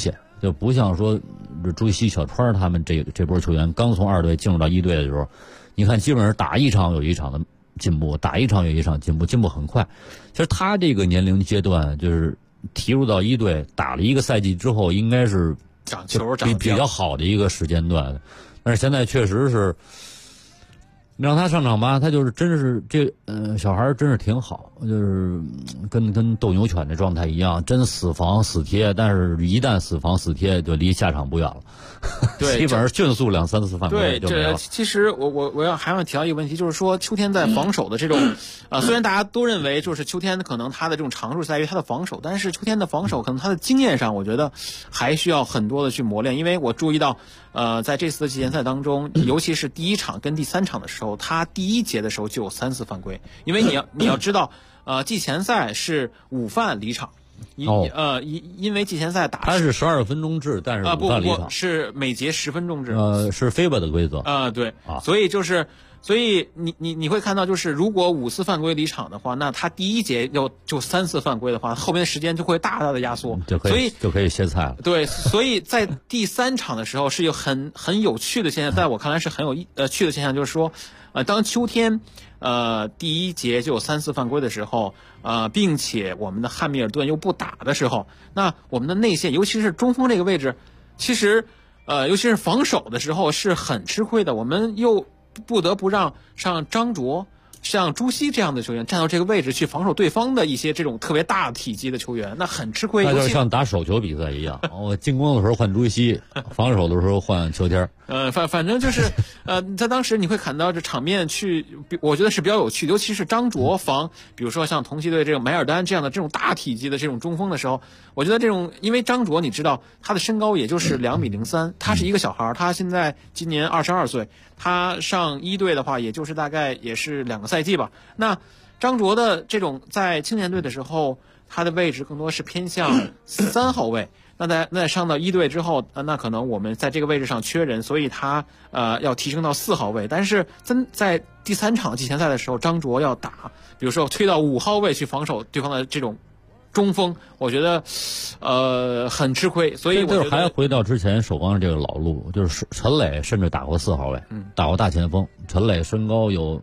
就不像说朱熹、小川他们这波球员刚从2队进入到1队的时候，你看基本上打一场有一场的进步，打一场有一场进步，进步很快。其实他这个年龄阶段就是提入到1队打了1个赛季之后，应该是长球长比较好的一个时间段，但是现在确实是让他上场吧，他就是真是小孩真是挺好，就是跟斗牛犬的状态一样，真死防死贴，但是一旦死防死贴就离下场不远了， 对， 基本上迅速2、3次犯规就没了。 对，其实我还要提到一个问题，就是说秋天在防守的这种虽然大家都认为就是秋天可能他的这种长处在于他的防守，但是秋天的防守可能他的经验上，我觉得还需要很多的去磨练。因为我注意到在这次的季前赛当中，尤其是第1场跟第3场的时候，他第1节的时候就有3次犯规。因为你要知道季前赛是午饭离场。因为季前赛打它是12分钟制，但是午饭离场， 不是每节10分钟制。 是 FIBA 的规则对所以你会看到，就是如果5次犯规离场的话，那他第1节就3次犯规的话，后面的时间就会大大的压缩， 就可以歇菜了。 对，所以在第3场的时候是有很有趣的现象，在我看来是很有趣的现象，就是说当秋天第1节就有3次犯规的时候，并且我们的汉密尔顿又不打的时候，那我们的内线，尤其是中锋这个位置，其实尤其是防守的时候是很吃亏的。我们又不得不让像张卓、像朱熹这样的球员站到这个位置去防守对方的一些这种特别大体积的球员，那很吃亏。 那就像打手球比赛一样，我进攻的时候换朱熹，防守的时候换秋天。 反正就是在当时你会看到这场面我觉得是比较有趣，尤其是张卓防，比如说像同曦队这个梅尔丹这样的这种大体积的这种中锋的时候，我觉得因为张卓你知道他的身高也就是2.03米，他是一个小孩，他现在今年22岁，他上1队的话也就是大概也是2个赛季吧。那张卓的这种在青年队的时候，他的位置更多是偏向3号位。那上到1队之后，那可能我们在这个位置上缺人，所以他要提升到4号位。但是在第3场季前赛的时候，张卓要打，比如说推到5号位去防守对方的这种中锋，我觉得很吃亏。所以我觉得还回到之前首钢这个老路，就是陈磊甚至打过4号位，打过大前锋。陈磊身高有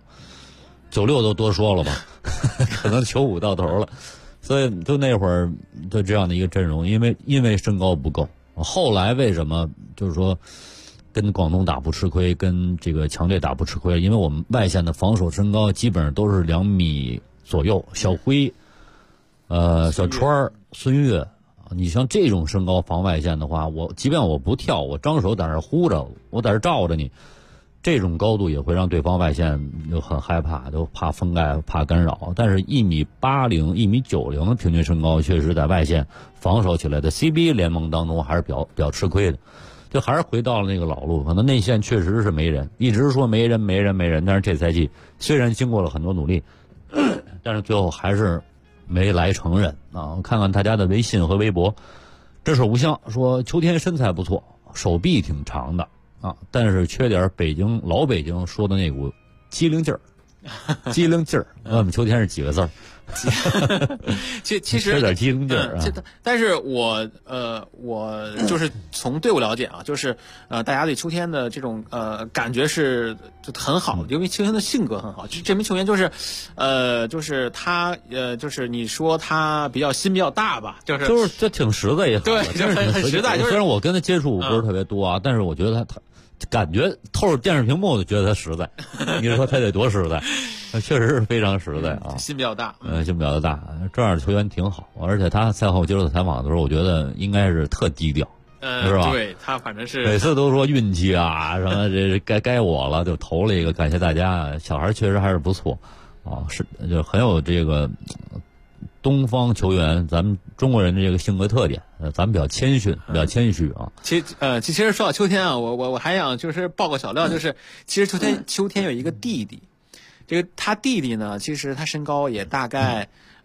96都多说了吧，可能95到头了。所以就那会儿就这样的一个阵容，因为身高不够。后来为什么就是说跟广东打不吃亏，跟这个强队打不吃亏？因为我们外线的防守身高基本上都是2米左右。小辉、小川、孙悦，你像这种身高防外线的话，即便我不跳，我张手在那呼着，我在这罩着你。这种高度也会让对方外线就很害怕，就怕封盖、怕干扰。但是1.80米、1.90米的平均身高，确实在外线防守起来的 CBA 联盟当中还是比较吃亏的。就还是回到了那个老路，可能内线确实是没人，一直说没人。但是这赛季虽然经过了很多努力，但是最后还是没来成人啊！我看看大家的微信和微博，这是无香说秋天身材不错，手臂挺长的。但是缺点老北京说的那股机灵劲儿，问问秋天是几个字儿？ 其实有点机灵劲儿啊。 但是我就是从队伍了解啊，就是大家对秋天的这种感觉是就很好，因为秋天的性格很好。这名球员就是他就是你说他心比较大吧，就是这挺实在也好， 对，就是很实在。 虽然我跟他接触不是特别多啊，但是我觉得他感觉透着电视屏幕就觉得他实在。你说他得多实在？确实是非常实在啊， 心比较大。 心比较大，这样的球员挺好。而且他赛后接受采访的时候，我觉得应该是特低调，是吧？ 对，他反正是每次都说运气啊，什么这该我了，就投了一个，感谢大家。小孩确实还是不错啊，就很有这个东方球员，咱们中国人的这个性格特点，咱们比较谦逊，比较谦虚啊。 其实说到秋天啊，我还想就是爆个小料，就是其实秋天有一个弟弟，这个他弟弟呢，其实他身高也大概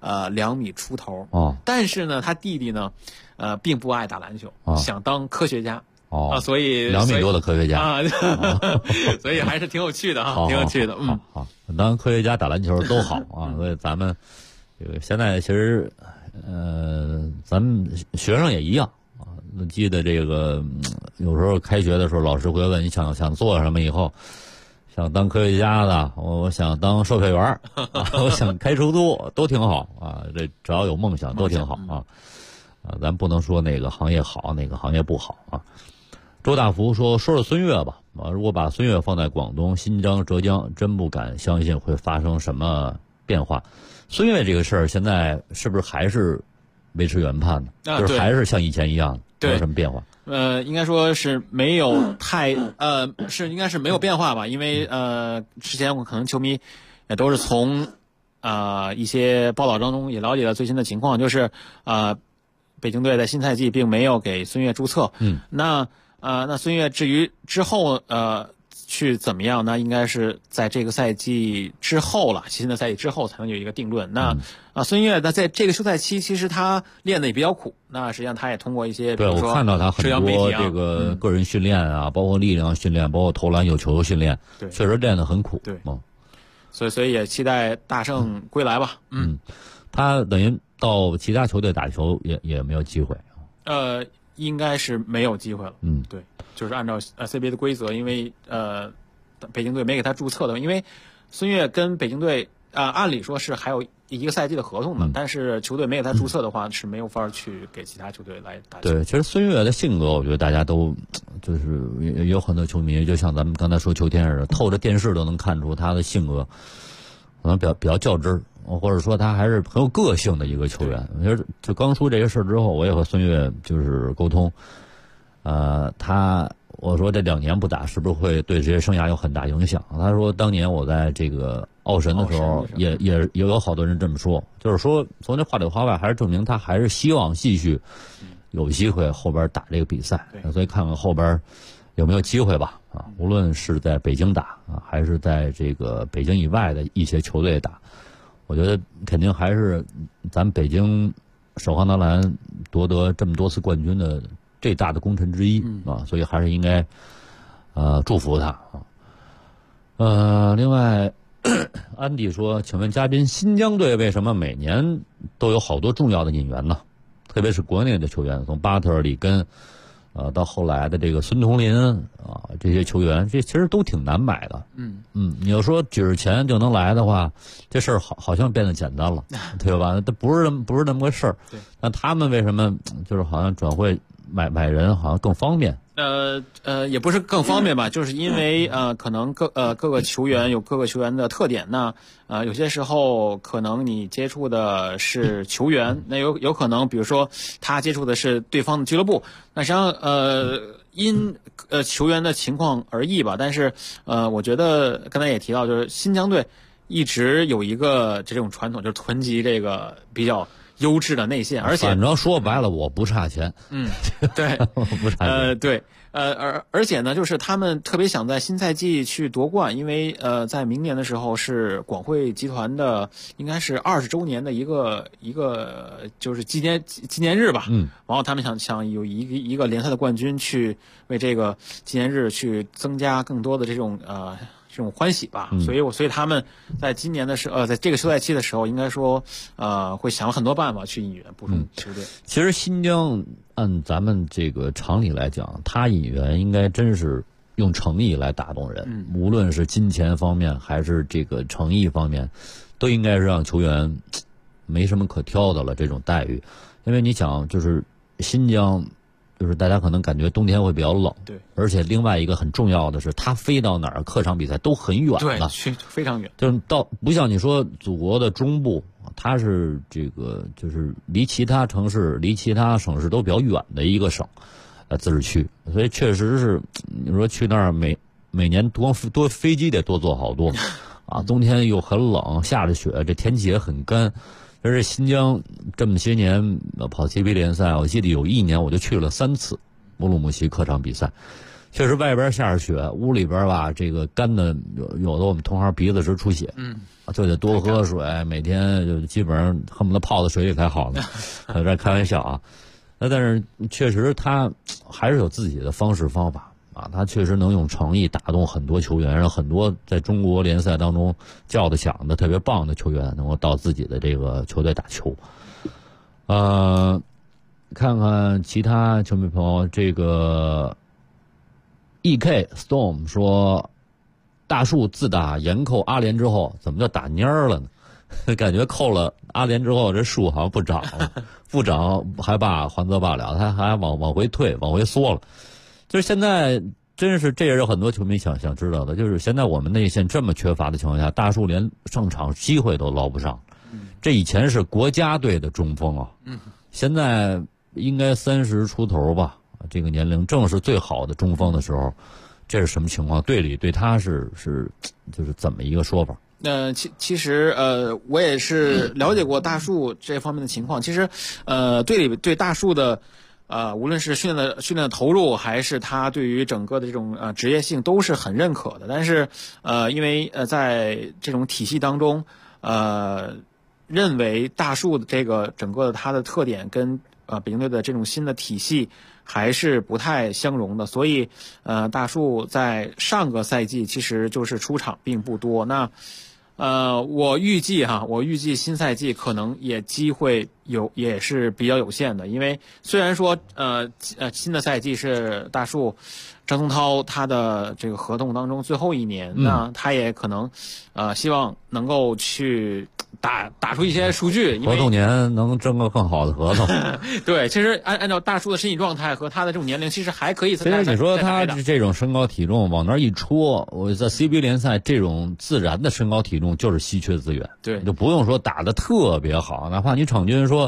2米出头哦， 但是呢，他弟弟呢并不爱打篮球，想当科学家。所以 2米多的科学家啊，所以还是挺有趣的哈，挺有趣的。 好，当科学家打篮球都好啊。所以咱们这个现在其实咱们学生也一样啊， 记得这个有时候开学的时候，老师会问你想做什么，以后想当科学家的，我想当售票员我想开出租，都挺好啊。这只要有梦想都挺好啊。咱不能说哪个行业好，哪个行业不好啊。周大福说孙悦吧如果把孙悦放在广东、新疆、浙江，真不敢相信会发生什么变化。孙悦这个事儿现在是不是还是维持原判呢？就是还是像以前一样，没有什么变化。 应该说是没有太应该是没有变化吧，因为之前我可能球迷也都是从一些报道当中也了解了最新的情况，就是北京队在新赛季并没有给孙悦注册。那孙悦至于之后去怎么样，那应该是在这个赛季之后了，新的赛季之后才能有一个定论。那孙悦在这个休赛期，其实他练的也比较苦。那实际上他也通过一些，比如说我看到他很多这个个人训练包括力量训练，包括投篮有球训练，确实练得很苦。 对，所以也期待大圣归来吧。 他等于到其他球队打球也没有机会。 应该是没有机会了。对，就是按照CBA 的规则，因为北京队没给他注册的，因为孙悦跟北京队按理说是还有一个赛季的合同的，但是球队没给他注册的话，是没有法去给其他球队来打球。 对，其实孙悦的性格，我觉得大家都就是有很多球迷，就像咱们刚才说秋天似的，透着电视都能看出他的性格可能比较较真儿。或者说他还是很有个性的一个球员。就刚出这个事之后，我也和孙悦就是沟通，我说这2年不打是不是会对职业生涯有很大影响？他说当年我在这个奥神的时候，也有好多人这么说，就是说从这话里话外还是证明他还是希望继续有机会后边打这个比赛，所以看看后边有没有机会吧。无论是在北京打还是在这个北京以外的一些球队打。我觉得肯定还是咱北京首航男篮夺得这么多次冠军的最大的功臣之一所以还是应该祝福他另外安迪说，请问嘉宾，新疆队为什么每年都有好多重要的引援呢？特别是国内的球员，从巴特尔、里根到后来的这个孙同林这些球员，这其实都挺难买的。你要说举着钱就能来的话，这事儿好像变得简单了，对吧？这不是那么个事儿。那他们为什么就是好像转会买人好像更方便？ 也不是更方便吧，就是因为可能各个球员有各个球员的特点。那有些时候可能你接触的是球员，那有可能比如说他接触的是对方的俱乐部，那实际上因球员的情况而异吧。但是我觉得刚才也提到，就是新疆队一直有一个这种传统，就是囤积这个比较优质的内线，而且反正说白了，我不差钱。 对， 我不差钱。 对，而且呢，就是他们特别想在新赛季去夺冠，因为在明年的时候是广汇集团的应该是20周年的一个就是纪念日吧。然后他们想有一个联赛的冠军，去为这个纪念日去增加更多的这种欢喜吧。所以他们在今年的在这个休赛期的时候，应该说会想了很多办法去引援补充球队。 其实新疆按咱们这个常理来讲，他引援应该真是用诚意来打动人，无论是金钱方面还是这个诚意方面，都应该是让球员没什么可挑的了这种待遇。因为你想，就是新疆。就是大家可能感觉冬天会比较冷， 对， 而且另外一个很重要的是，他飞到哪儿客场比赛都很远对，非常远， 就是不像你说祖国的中部，它是这个就是离其他城市、离其他省市都比较远的一个省，自治区，所以确实是你说去那儿每年多飞机得多坐好多，冬天又很冷，下着雪，这天气也很干。但是新疆这么些年跑 CBA 联赛，我记得有1年我就去了3次乌鲁木齐客场比赛，确实外边下着雪，屋里边吧这个干的有的我们同行鼻子直出血，就得多喝水，每天就基本上恨不得泡在水里才好呢，这开玩笑啊。但是确实他还是有自己的方式方法。他确实能用诚意打动很多球员，让很多在中国联赛当中叫得响的特别棒的球员能够到自己的这个球队打球。 看看其他球迷朋友，这个 EK Storm 说，大树自打严扣阿联之后，怎么就打蔫儿了呢？感觉扣了阿联之后，这树好像不长了，不长还罢还则罢了，它还往回退，往回缩了。就是现在，真是这也是很多球迷想知道的，就是现在我们内线这么缺乏的情况下，大树连上场机会都捞不上。这以前是国家队的中锋啊，现在应该30出头吧，这个年龄正是最好的中锋的时候，这是什么情况？队里对他是就是怎么一个说法？ 其实我也是了解过大树这方面的情况。其实队里对大树的无论是训练的投入，还是他对于整个的这种职业性都是很认可的。但是因为在这种体系当中，认为大树的这个整个的它的特点跟北京队的这种新的体系还是不太相容的，所以大树在上个赛季其实就是出场并不多。那我预计新赛季可能机会也是比较有限的，因为虽然说新的赛季是大树张宗涛他的这个合同当中最后一年，那他也可能希望能够去打出一些数据， 合同年能争个更好的合同。 对，其实按照大叔的身体状态和他的这种年龄，其实还可以。 其实你说他这种身高体重往那一戳，我在 CBA 联赛这种自然的身高体重就是稀缺资源， 对， 就不用说打得特别好，哪怕你场均说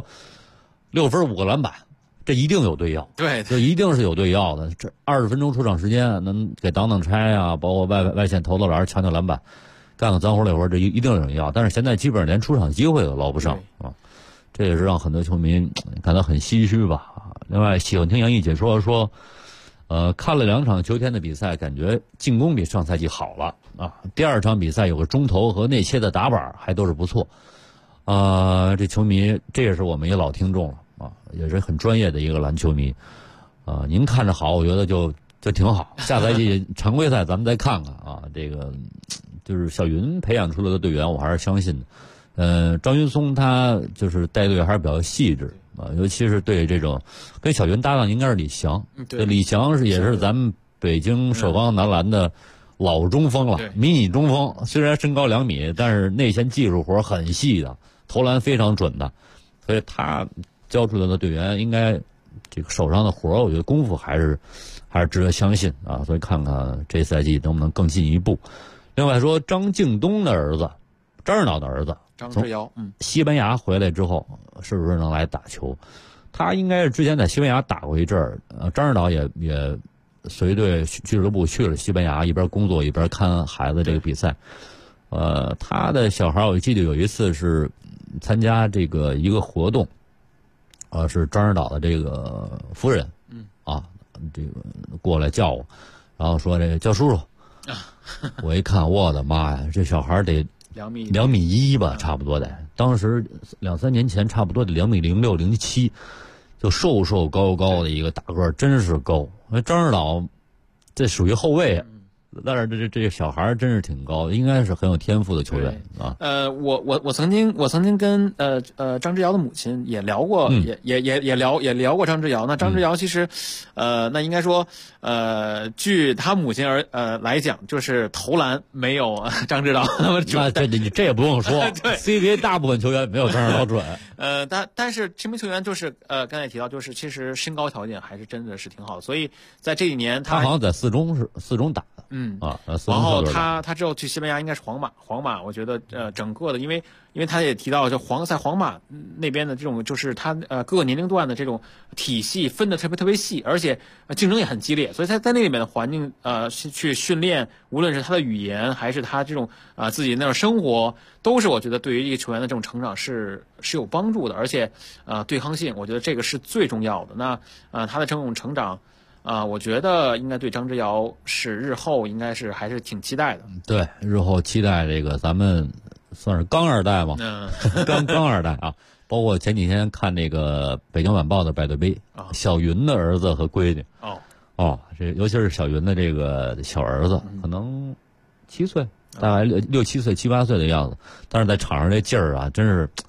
6分5个篮板，这一定有队要， 对， 就一定是有队要的。这20分钟出场时间能给挡拆啊，包括外线投篮、抢篮板。干个脏活累活，这一定有人要，但是现在基本上连出场机会都捞不上啊，这也是让很多球迷感到很唏嘘吧。另外，喜欢听杨毅解说说，看了2场秋天的比赛，感觉进攻比上赛季好了啊。第2场比赛有个中投和内切的打板还都是不错，这球迷这也是我们一老听众了啊，也是很专业的一个篮球迷您看着好，我觉得就挺好。下赛季常规赛咱们再看看啊，这个。就是小云培养出来的队员，我还是相信的。张云松他就是带队还是比较细致啊，尤其是对这种跟小云搭档应该是李翔， 对， 李翔也是咱们北京首钢男篮的老中锋了，迷你中锋，虽然身高2米，但是内线技术活很细的，投篮非常准的，所以他教出来的队员应该这个手上的活，我觉得功夫还是值得相信啊，所以看看这赛季能不能更进一步。另外说，张敬东的儿子，张指导的儿子张志尧， 西班牙回来之后，是不是能来打球？他应该是之前在西班牙打过一阵儿，张指导也随队俱乐部去了西班牙，一边工作一边看孩子这个比赛。他的小孩我记得有一次是参加这个一个活动，是张指导的这个夫人，这个过来叫我，然后说这个叫叔叔。我一看，我的妈呀，这小孩得2.1米1吧，差不多得。当时2-3年前，差不多得2.06米07，就瘦高的一个大个，真是高。张指导这属于后卫，但是这小孩真是挺高，应该是很有天赋的球员啊。 我曾经跟张之尧的母亲也聊过，也聊过张之尧。那张之尧其实，那应该说，据他母亲来讲，就是投篮没有张之尧那么准。 那这也不用说，CBA 大部分球员没有张之尧准。 但是这名球员就是刚才也提到，就是其实身高条件还是真的是挺好，所以在这几年他好像在四中打的。 然后他之后去西班牙应该是皇马，我觉得整个的，因为他也提到，就在皇马那边的这种，就是他各个年龄段的这种体系分的特别细，而且竞争也很激烈，所以他在那里面的环境去训练，无论是他的语言还是他这种自己那种生活，都是我觉得对于一个球员的这种成长是有帮助的，而且对抗性，我觉得这个是最重要的。那他的这种成长。我觉得应该对张之尧日后应该是还是挺期待的。 对，日后期待这个咱们算是刚2代嘛，刚2代啊。包括前几天看那个北京晚报的百对杯，小云的儿子和闺女。这尤其是小云的这个小儿子，可能7岁，大概6、7岁、7、8岁的样子，但是在场上这劲儿啊，真是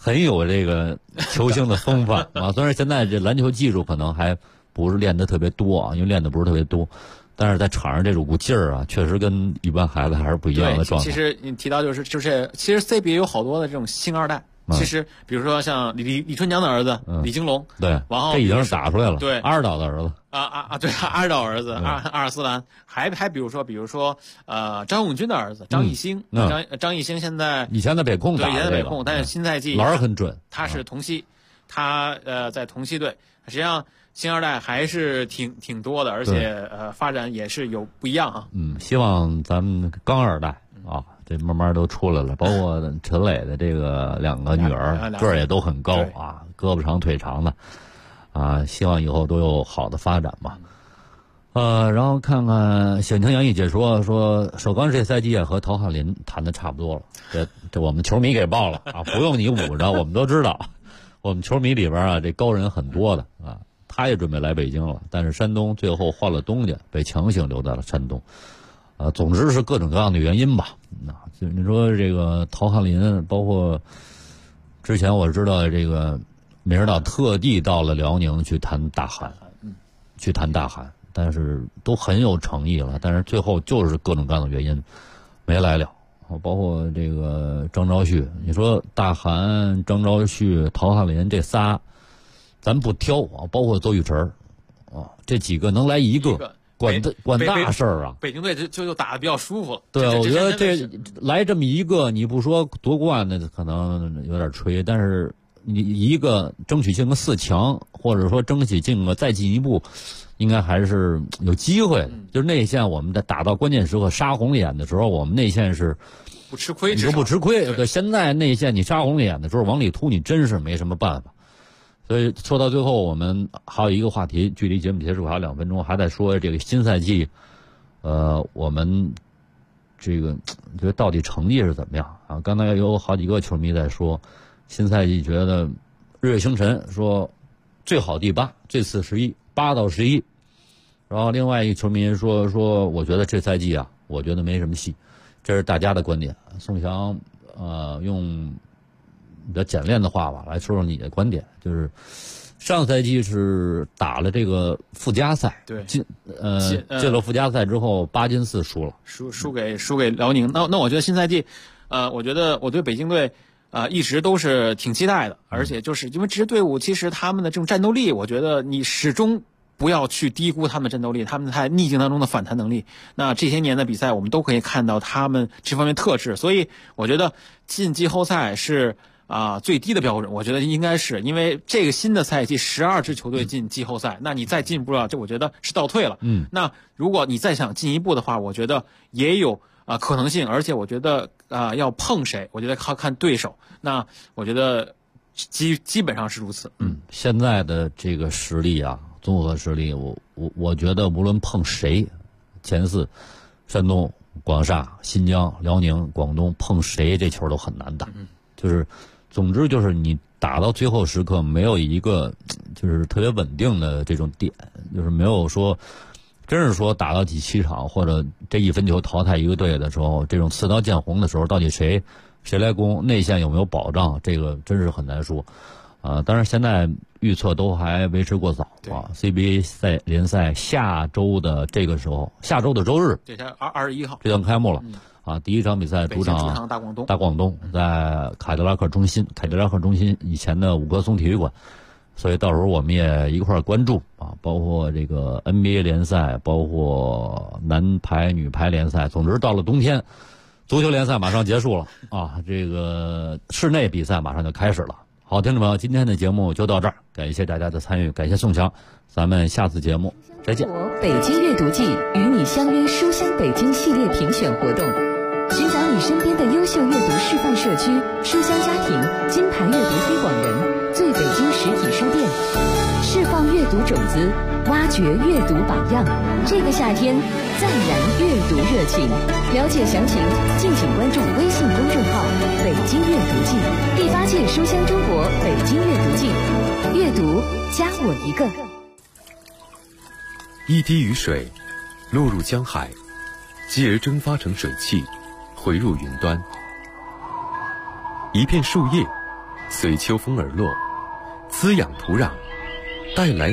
很有这个球星的风范啊。虽然现在这篮球技术可能还不是练得特别多啊，因为练得不是特别多，但是在场上这股劲儿啊，确实跟一般孩子还是不一样的状态。 其实你提到其实 CBA 有好多的这种星二代。其实，比如说像李春江的儿子李金龙， 对， 然后这已经是打出来了。 对， 阿尔岛的儿子对，阿尔岛儿子阿尔斯兰，还比如说张永军的儿子张艺兴，张艺兴现在以前在北控打的， 对，以前在北控，但是新赛季篮儿很准， 他是同曦，他在同曦队，实际上星二代还是挺多的，而且发展也是有不一样啊。 希望咱们刚二代啊。这慢慢都出来了，包括陈磊的这个2个女儿，个儿也都很高啊，胳膊长腿长的，啊，希望以后都有好的发展吧。然后看看小青杨毅解说说，首钢这赛季也和陶汉林谈的差不多了，这我们球迷给报了啊，不用你捂着，我们都知道，我们球迷里边啊，这高人很多的啊，他也准备来北京了，但是山东最后换了东家，被强行留在了山东。总之是各种各样的原因吧。就你说这个陶汉林，包括之前我知道这个美尔岛特地到了辽宁去谈大韩，但是都很有诚意了，但是最后就是各种各样的原因没来了。包括这个张昭旭，你说大韩、张昭旭、陶汉林这仨，咱不挑啊，包括邹玉成啊，这几个能来一个。管大事儿啊！ 北京队就打得比较舒服了。 对，我觉得这来这么一个，你不说夺冠那可能有点吹，但是你一个争取进个4强，或者说争取再进一步，应该还是有机会的。就是内线我们在打到关键时刻杀红了眼的时候，我们内线是不吃亏， 你都不吃亏。对，现在内线你杀红了眼的时候往里突，你真是没什么办法。所以说到最后，我们还有一个话题，距离节目结束还有2分钟，还在说这个新赛季，我们这个觉得到底成绩是怎么样啊？刚才有好几个球迷在说，新赛季觉得日月星辰说最好第8，最次11，8到11。然后另外一个球迷说我觉得这赛季啊，我觉得没什么戏，这是大家的观点。宋翔用比较简练的话吧，来说说你的观点，就是上赛季是打了这个附加赛， 对， 进了附加赛之后8进4输了， 输给辽宁。那我觉得新赛季，我觉得我对北京队一直都是挺期待的，而且就是因为这支队伍其实他们的这种战斗力，我觉得你始终不要去低估他们的战斗力，他们在逆境当中的反弹能力。那这些年的比赛，我们都可以看到他们这方面特质，所以我觉得进季后赛是最低的标准，我觉得应该是因为这个新的赛季12支球队进季后赛，那你再进一步这我觉得是倒退了。那如果你再想进一步的话，我觉得也有可能性，而且我觉得要碰谁，我觉得靠看对手。那我觉得基本上是如此。 现在的这个实力啊，综合实力，我觉得无论碰谁，前4，山东、广厦、新疆、辽宁、广东，碰谁这球都很难打。就是总之就是你打到最后时刻没有一个就是特别稳定的这种点，就是没有说真是说打到第7场或者这1分球淘汰一个队的时候，这种刺刀见红的时候，到底谁来攻，内线有没有保障，这个真是很难说。当然现在预测都还为时过早啊。CBA 联赛下周的这个时候，下周的周日， 这是21号， 这将开幕了。第一场比赛主场大广东，在凯迪拉克中心以前的5棵松体育馆，所以到时候我们也一块儿关注包括这个 NBA 联赛，包括男排、女排联赛。总之到了冬天，足球联赛马上结束了这个室内比赛马上就开始了。好，听众朋友，今天的节目就到这儿，感谢大家的参与，感谢宋强，咱们下次节目再见。 北京阅读季与你相约书香北京系列评选活动，寻找你身边的优秀阅读示范社区、书香家庭、金牌阅读推广人、最北京实体书店，释放阅读种子，挖掘阅读榜样。这个夏天再燃阅读热情，了解详情敬请关注微信公众号北京阅读季。第8届书香中国北京阅读季，阅读加我一个。 一滴雨水落入江海，继而蒸发成水汽，回入云端。一片树叶随秋风而落，滋养土壤，带来